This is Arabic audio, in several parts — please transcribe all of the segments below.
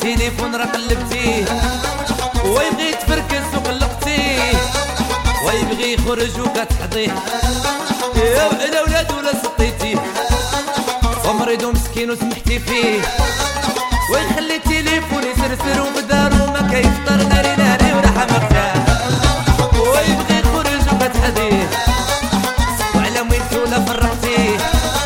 التليفون راه قلبتيه، ويبغي يتفركس وقلقتيه، ويبغي يخرج وكتحضيه، يا وعلى ولاد ولا سطيتيه، ومريض ومسكين وسمحتي فيه، ويخلي التليفون يسرسر وبدارو ما كيفطر ناري ناري وراح مرتاح، ويبغي يخرج وكتحضيه، وعلى مويتو ولا فرقتيه.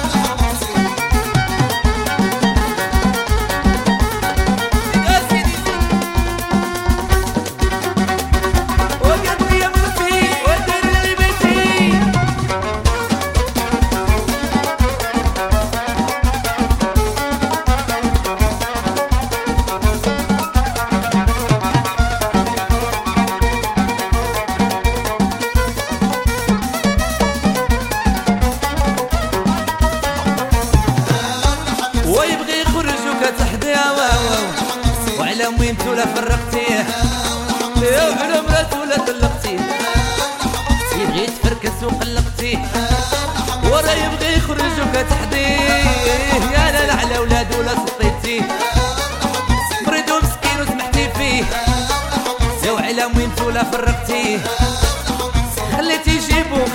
ويبغي يخرج وكتحديها وعلى ميمتو لا فرقتيه، يا وعلى مراتو لا طلقتيه، يبغي يتفركس وقلقتيه، ورا يبغي يخرج وكتحديه، يا لا على ولادو لا سطيتيه، مريض ومسكين وسمحتي فيه، يا وعلى ميمتو لا فرقتيه، خليتي يجيبو